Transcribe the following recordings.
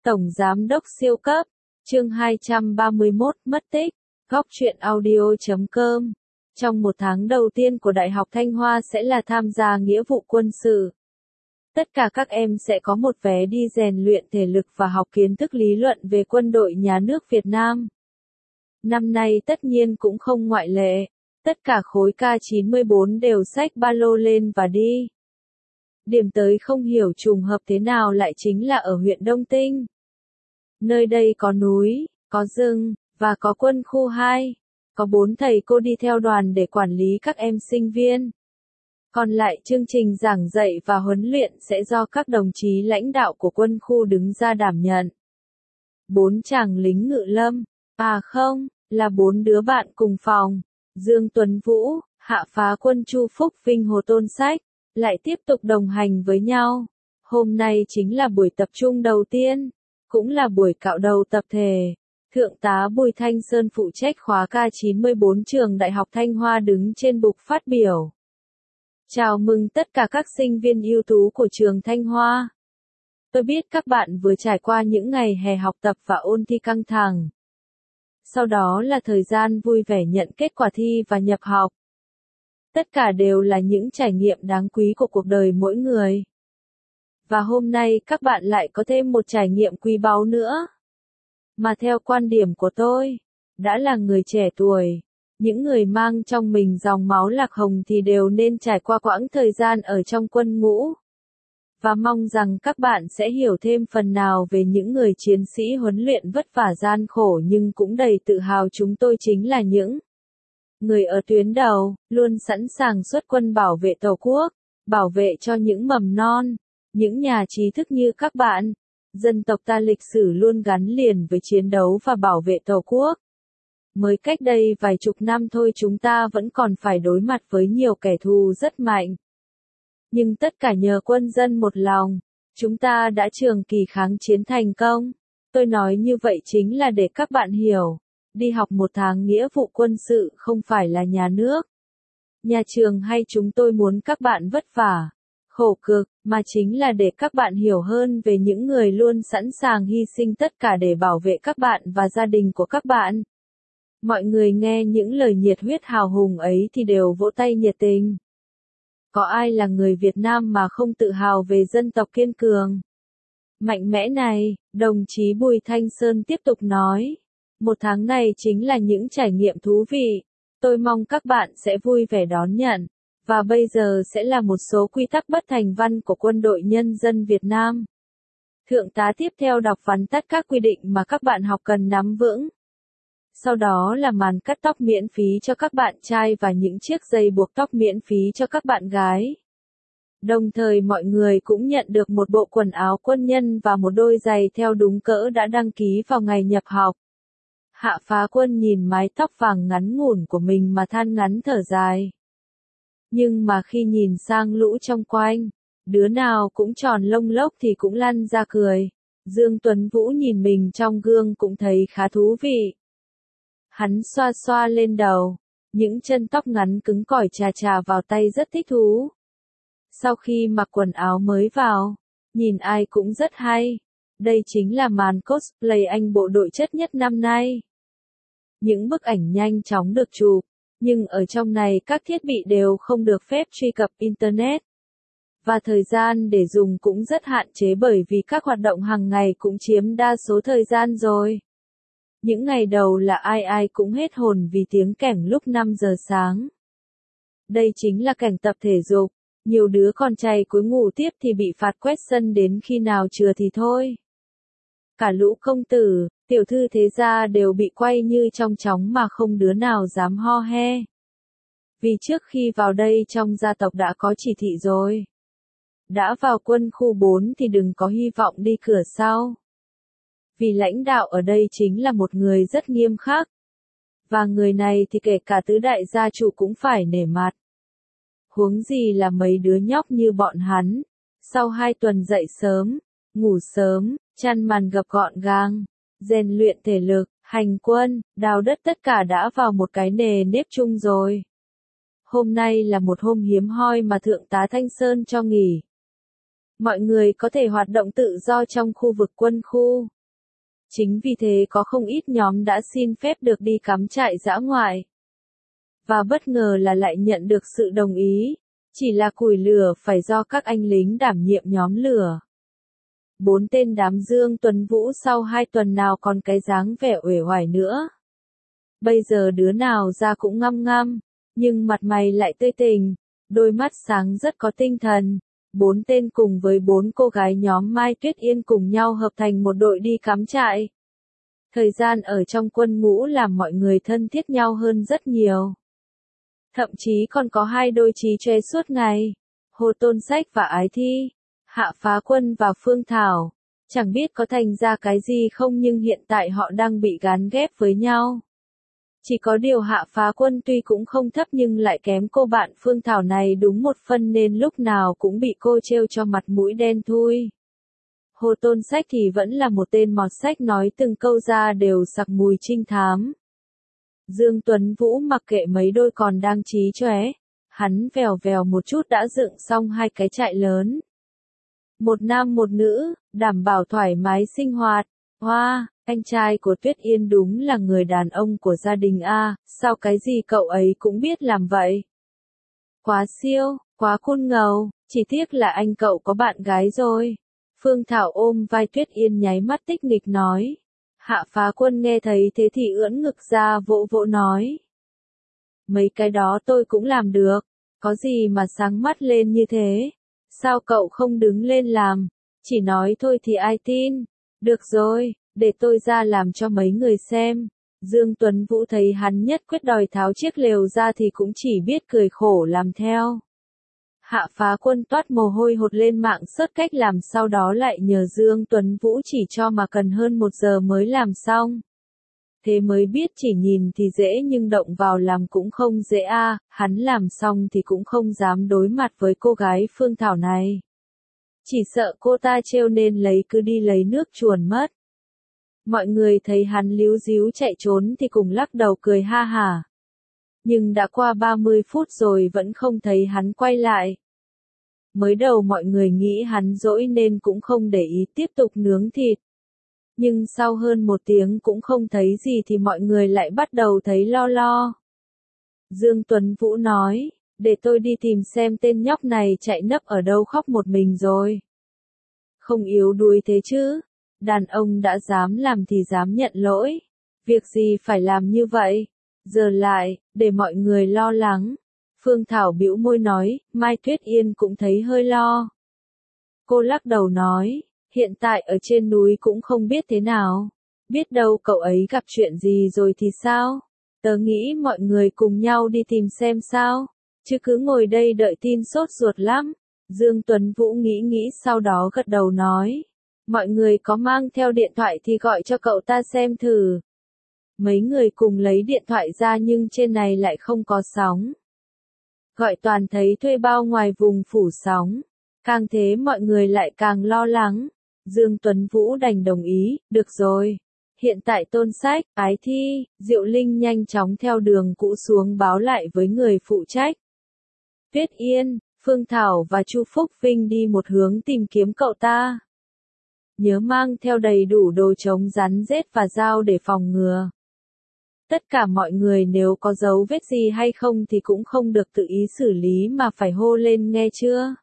Tổng Giám đốc siêu cấp, chương 231, mất tích, góc truyện audio.com. Trong một tháng đầu tiên của Đại học Thanh Hoa sẽ là tham gia nghĩa vụ quân sự. Tất cả các em sẽ có một vé đi rèn luyện thể lực và học kiến thức lý luận về quân đội nhà nước Việt Nam. Năm nay tất nhiên cũng không ngoại lệ, tất cả khối K94 đều xách ba lô lên và đi. Điểm tới không hiểu trùng hợp thế nào lại chính là ở huyện Đông Tinh. Nơi đây có núi, có rừng, và có quân khu 2. Có 4 thầy cô đi theo đoàn để quản lý các em sinh viên. Còn lại chương trình giảng dạy và huấn luyện sẽ do các đồng chí lãnh đạo của quân khu đứng ra đảm nhận. 4 chàng lính ngự lâm, là 4 đứa bạn cùng phòng. Dương Tuấn Vũ, Hạ Phá Quân Chu Phúc Vinh Hồ Tôn Sách, lại tiếp tục đồng hành với nhau. Hôm nay chính là buổi tập trung đầu tiên, cũng là buổi cạo đầu tập thể. Thượng tá Bùi Thanh Sơn phụ trách khóa K94 trường Đại học Thanh Hoa đứng trên bục phát biểu. Chào mừng tất cả các sinh viên ưu tú của trường Thanh Hoa. Tôi biết các bạn vừa trải qua những ngày hè học tập và ôn thi căng thẳng. Sau đó là thời gian vui vẻ nhận kết quả thi và nhập học. Tất cả đều là những trải nghiệm đáng quý của cuộc đời mỗi người. Và hôm nay các bạn lại có thêm một trải nghiệm quý báu nữa. Mà theo quan điểm của tôi, đã là người trẻ tuổi, những người mang trong mình dòng máu lạc hồng thì đều nên trải qua quãng thời gian ở trong quân ngũ. Và mong rằng các bạn sẽ hiểu thêm phần nào về những người chiến sĩ huấn luyện vất vả gian khổ nhưng cũng đầy tự hào chúng tôi chính là những người ở tuyến đầu, luôn sẵn sàng xuất quân bảo vệ Tổ quốc, bảo vệ cho những mầm non, những nhà trí thức như các bạn. Dân tộc ta lịch sử luôn gắn liền với chiến đấu và bảo vệ Tổ quốc. Mới cách đây vài chục năm thôi chúng ta vẫn còn phải đối mặt với nhiều kẻ thù rất mạnh. Nhưng tất cả nhờ quân dân một lòng, chúng ta đã trường kỳ kháng chiến thành công. Tôi nói như vậy chính là để các bạn hiểu, đi học một tháng nghĩa vụ quân sự không phải là nhà nước, nhà trường hay chúng tôi muốn các bạn vất vả, khổ cực, mà chính là để các bạn hiểu hơn về những người luôn sẵn sàng hy sinh tất cả để bảo vệ các bạn và gia đình của các bạn. Mọi người nghe những lời nhiệt huyết hào hùng ấy thì đều vỗ tay nhiệt tình. Có ai là người Việt Nam mà không tự hào về dân tộc kiên cường, mạnh mẽ này, đồng chí Bùi Thanh Sơn tiếp tục nói. Một tháng này chính là những trải nghiệm thú vị, tôi mong các bạn sẽ vui vẻ đón nhận. Và bây giờ sẽ là một số quy tắc bất thành văn của Quân đội Nhân dân Việt Nam. Thượng tá tiếp theo đọc vắn tắt các quy định mà các bạn học cần nắm vững. Sau đó là màn cắt tóc miễn phí cho các bạn trai và những chiếc dây buộc tóc miễn phí cho các bạn gái. Đồng thời mọi người cũng nhận được một bộ quần áo quân nhân và một đôi giày theo đúng cỡ đã đăng ký vào ngày nhập học. Hạ Phá Quân nhìn mái tóc vàng ngắn ngủn của mình mà than ngắn thở dài. Nhưng mà khi nhìn sang lũ trong quanh, đứa nào cũng tròn lông lốc thì cũng lăn ra cười. Dương Tuấn Vũ nhìn mình trong gương cũng thấy khá thú vị. Hắn xoa xoa lên đầu, những chân tóc ngắn cứng cỏi chà chà vào tay rất thích thú. Sau khi mặc quần áo mới vào, nhìn ai cũng rất hay. Đây chính là màn cosplay anh bộ đội chất nhất năm nay. Những bức ảnh nhanh chóng được chụp. Nhưng ở trong này các thiết bị đều không được phép truy cập Internet. Và thời gian để dùng cũng rất hạn chế bởi vì các hoạt động hàng ngày cũng chiếm đa số thời gian rồi. Những ngày đầu là ai cũng hết hồn vì tiếng kẻng lúc 5 giờ sáng. Đây chính là cảnh tập thể dục. Nhiều đứa còn chay cúi ngủ tiếp thì bị phạt quét sân đến khi nào chừa thì thôi. Cả lũ công tử, tiểu thư thế gia đều bị quay như trong chóng mà không đứa nào dám ho he. Vì trước khi vào đây trong gia tộc đã có chỉ thị rồi. Đã vào quân khu 4 thì đừng có hy vọng đi cửa sau. Vì lãnh đạo ở đây chính là một người rất nghiêm khắc. Và người này thì kể cả tứ đại gia chủ cũng phải nể mặt. Huống gì là mấy đứa nhóc như bọn hắn. Sau 2 tuần dậy sớm, ngủ sớm, chăn màn gập gọn gàng, rèn luyện thể lực, hành quân, đào đất tất cả đã vào một cái nề nếp chung rồi. Hôm nay là một hôm hiếm hoi mà Thượng tá Thanh Sơn cho nghỉ. Mọi người có thể hoạt động tự do trong khu vực quân khu. Chính vì thế có không ít nhóm đã xin phép được đi cắm trại dã ngoại. Và bất ngờ là lại nhận được sự đồng ý. Chỉ là củi lửa phải do các anh lính đảm nhiệm nhóm lửa. 4 tên đám Dương Tuấn Vũ sau 2 tuần nào còn cái dáng vẻ uể oải nữa. Bây giờ đứa nào ra cũng ngăm ngăm, nhưng mặt mày lại tươi tỉnh, đôi mắt sáng rất có tinh thần. 4 tên cùng với 4 cô gái nhóm Mai Tuyết Yên cùng nhau hợp thành một đội đi cắm trại. Thời gian ở trong quân ngũ làm mọi người thân thiết nhau hơn rất nhiều. Thậm chí còn có 2 đôi chí chóe suốt ngày. Hồ Tôn Sách và Ái Thi, Hạ Phá Quân và Phương Thảo. Chẳng biết có thành ra cái gì không nhưng hiện tại họ đang bị gán ghép với nhau. Chỉ có điều Hạ Phá Quân tuy cũng không thấp nhưng lại kém cô bạn Phương Thảo này đúng một phân nên lúc nào cũng bị cô trêu cho mặt mũi đen thui. Hồ Tôn Sách thì vẫn là một tên mọt sách nói từng câu ra đều sặc mùi trinh thám. Dương Tuấn Vũ mặc kệ mấy đôi còn đang chí chóe, hắn vèo vèo một chút đã dựng xong 2 cái trại lớn. Một nam một nữ, đảm bảo thoải mái sinh hoạt. Hoa, anh trai của Tuyết Yên đúng là người đàn ông của gia đình a, sao cái gì cậu ấy cũng biết làm vậy? Quá siêu, quá cool ngầu, chỉ tiếc là anh cậu có bạn gái rồi. Phương Thảo ôm vai Tuyết Yên nháy mắt tích nghịch nói. Hạ Phá Quân nghe thấy thế thì ưỡn ngực ra vỗ vỗ nói. Mấy cái đó tôi cũng làm được, có gì mà sáng mắt lên như thế? Sao cậu không đứng lên làm? Chỉ nói thôi thì ai tin? Được rồi, để tôi ra làm cho mấy người xem. Dương Tuấn Vũ thấy hắn nhất quyết đòi tháo chiếc lều ra thì cũng chỉ biết cười khổ làm theo. Hạ Phá Quân toát mồ hôi hột lên mạng search cách làm sau đó lại nhờ Dương Tuấn Vũ chỉ cho mà cần hơn 1 giờ mới làm xong. Thế mới biết chỉ nhìn thì dễ nhưng động vào làm cũng không dễ a, hắn làm xong thì cũng không dám đối mặt với cô gái Phương Thảo này. Chỉ sợ cô ta trêu nên cứ đi lấy nước chuồn mất. Mọi người thấy hắn líu díu chạy trốn thì cùng lắc đầu cười ha hả. Nhưng đã qua 30 phút rồi vẫn không thấy hắn quay lại. Mới đầu mọi người nghĩ hắn dỗi nên cũng không để ý tiếp tục nướng thịt. Nhưng sau hơn 1 tiếng cũng không thấy gì thì mọi người lại bắt đầu thấy lo lo. Dương Tuấn Vũ nói, để tôi đi tìm xem tên nhóc này chạy nấp ở đâu khóc một mình rồi. Không yếu đuối thế chứ, đàn ông đã dám làm thì dám nhận lỗi. Việc gì phải làm như vậy? Giờ lại, để mọi người lo lắng. Phương Thảo bĩu môi nói, Mai Tuyết Yên cũng thấy hơi lo. Cô lắc đầu nói, hiện tại ở trên núi cũng không biết thế nào. Biết đâu cậu ấy gặp chuyện gì rồi thì sao? Tớ nghĩ mọi người cùng nhau đi tìm xem sao. Chứ cứ ngồi đây đợi tin sốt ruột lắm. Dương Tuấn Vũ nghĩ sau đó gật đầu nói. Mọi người có mang theo điện thoại thì gọi cho cậu ta xem thử. Mấy người cùng lấy điện thoại ra nhưng trên này lại không có sóng. Gọi toàn thấy thuê bao ngoài vùng phủ sóng. Càng thế mọi người lại càng lo lắng. Dương Tuấn Vũ đành đồng ý, được rồi. Hiện tại Tôn Sách, Ái Thi, Diệu Linh nhanh chóng theo đường cũ xuống báo lại với người phụ trách. Tuyết Yên, Phương Thảo và Chu Phúc Vinh đi một hướng tìm kiếm cậu ta. Nhớ mang theo đầy đủ đồ chống rắn rết và dao để phòng ngừa. Tất cả mọi người nếu có dấu vết gì hay không thì cũng không được tự ý xử lý mà phải hô lên nghe chưa?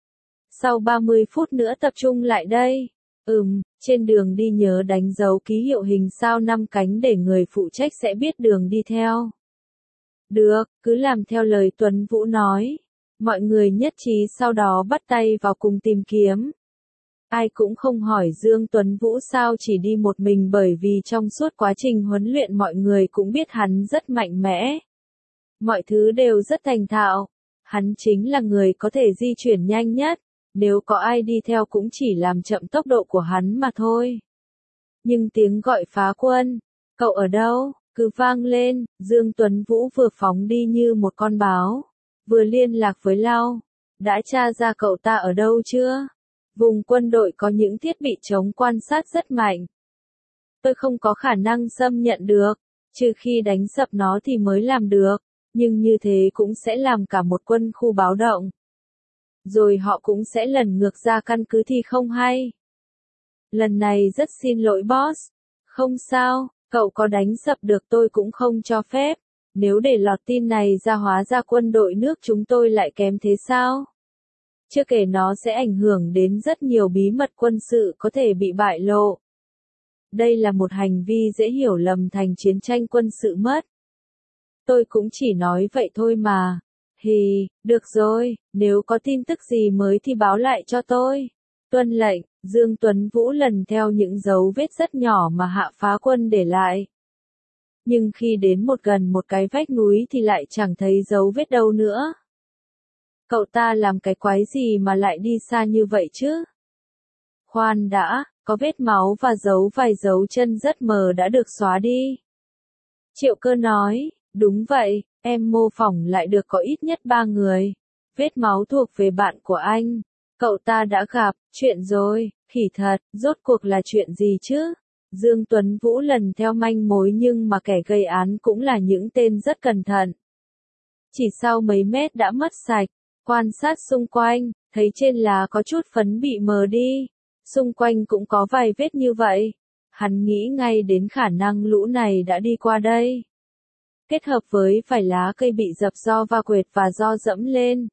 Sau 30 phút nữa tập trung lại đây. Trên đường đi nhớ đánh dấu ký hiệu hình sao 5 cánh để người phụ trách sẽ biết đường đi theo. Được, cứ làm theo lời Tuấn Vũ nói. Mọi người nhất trí sau đó bắt tay vào cùng tìm kiếm. Ai cũng không hỏi Dương Tuấn Vũ sao chỉ đi một mình bởi vì trong suốt quá trình huấn luyện mọi người cũng biết hắn rất mạnh mẽ. Mọi thứ đều rất thành thạo. Hắn chính là người có thể di chuyển nhanh nhất. Nếu có ai đi theo cũng chỉ làm chậm tốc độ của hắn mà thôi. Nhưng tiếng gọi Phá Quân, cậu ở đâu, cứ vang lên, Dương Tuấn Vũ vừa phóng đi như một con báo, vừa liên lạc với Lau. Đã tra ra cậu ta ở đâu chưa? Vùng quân đội có những thiết bị chống quan sát rất mạnh. Tôi không có khả năng xâm nhận được, trừ khi đánh sập nó thì mới làm được, nhưng như thế cũng sẽ làm cả một quân khu báo động. rồi họ cũng sẽ lần ngược ra căn cứ thì không hay. Lần này rất xin lỗi boss. Không sao, cậu có đánh sập được tôi cũng không cho phép. Nếu để lọt tin này ra hóa ra quân đội nước chúng tôi lại kém thế sao? Chưa kể nó sẽ ảnh hưởng đến rất nhiều bí mật quân sự có thể bị bại lộ. Đây là một hành vi dễ hiểu lầm thành chiến tranh quân sự mất. Tôi cũng chỉ nói vậy thôi mà. Được rồi, nếu có tin tức gì mới thì báo lại cho tôi. Tuân lệnh, Dương Tuấn Vũ lần theo những dấu vết rất nhỏ mà Hạ Phá Quân để lại. Nhưng khi đến gần một cái vách núi thì lại chẳng thấy dấu vết đâu nữa. Cậu ta làm cái quái gì mà lại đi xa như vậy chứ? Khoan đã, có vết máu và vài dấu chân rất mờ đã được xóa đi. Triệu Cơ nói, đúng vậy, em mô phỏng lại được có ít nhất 3 người. Vết máu thuộc về bạn của anh. Cậu ta đã gặp, chuyện rồi, khỉ thật, rốt cuộc là chuyện gì chứ? Dương Tuấn Vũ lần theo manh mối nhưng mà kẻ gây án cũng là những tên rất cẩn thận. Chỉ sau mấy mét đã mất sạch, quan sát xung quanh, thấy trên lá có chút phấn bị mờ đi. Xung quanh cũng có vài vết như vậy. Hắn nghĩ ngay đến khả năng lũ này đã đi qua đây. Kết hợp với vài lá cây bị dập do va quệt và do dẫm lên.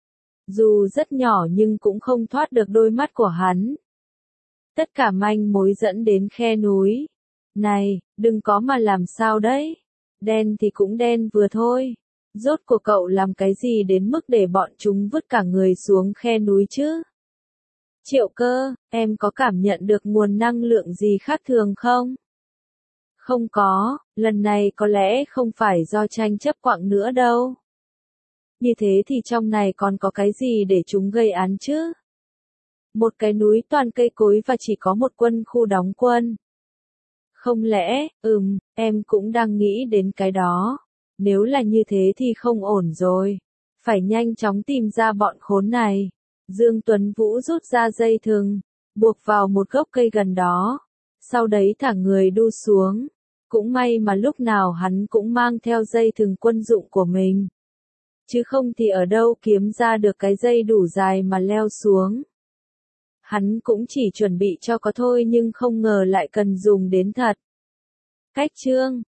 Dù rất nhỏ nhưng cũng không thoát được đôi mắt của hắn. Tất cả manh mối dẫn đến khe núi. Này, đừng có mà làm sao đấy. Đen thì cũng đen vừa thôi. Rốt cuộc cậu làm cái gì đến mức để bọn chúng vứt cả người xuống khe núi chứ? Triệu Cơ, em có cảm nhận được nguồn năng lượng gì khác thường không? Không có, lần này có lẽ không phải do tranh chấp quặng nữa đâu. Như thế thì trong này còn có cái gì để chúng gây án chứ? Một cái núi toàn cây cối và chỉ có một quân khu đóng quân. Không lẽ, em cũng đang nghĩ đến cái đó. Nếu là như thế thì không ổn rồi. Phải nhanh chóng tìm ra bọn khốn này. Dương Tuấn Vũ rút ra dây thừng, buộc vào một gốc cây gần đó. Sau đấy thả người đu xuống. Cũng may mà lúc nào hắn cũng mang theo dây thừng quân dụng của mình. Chứ không thì ở đâu kiếm ra được cái dây đủ dài mà leo xuống. Hắn cũng chỉ chuẩn bị cho có thôi nhưng không ngờ lại cần dùng đến thật. Cách chương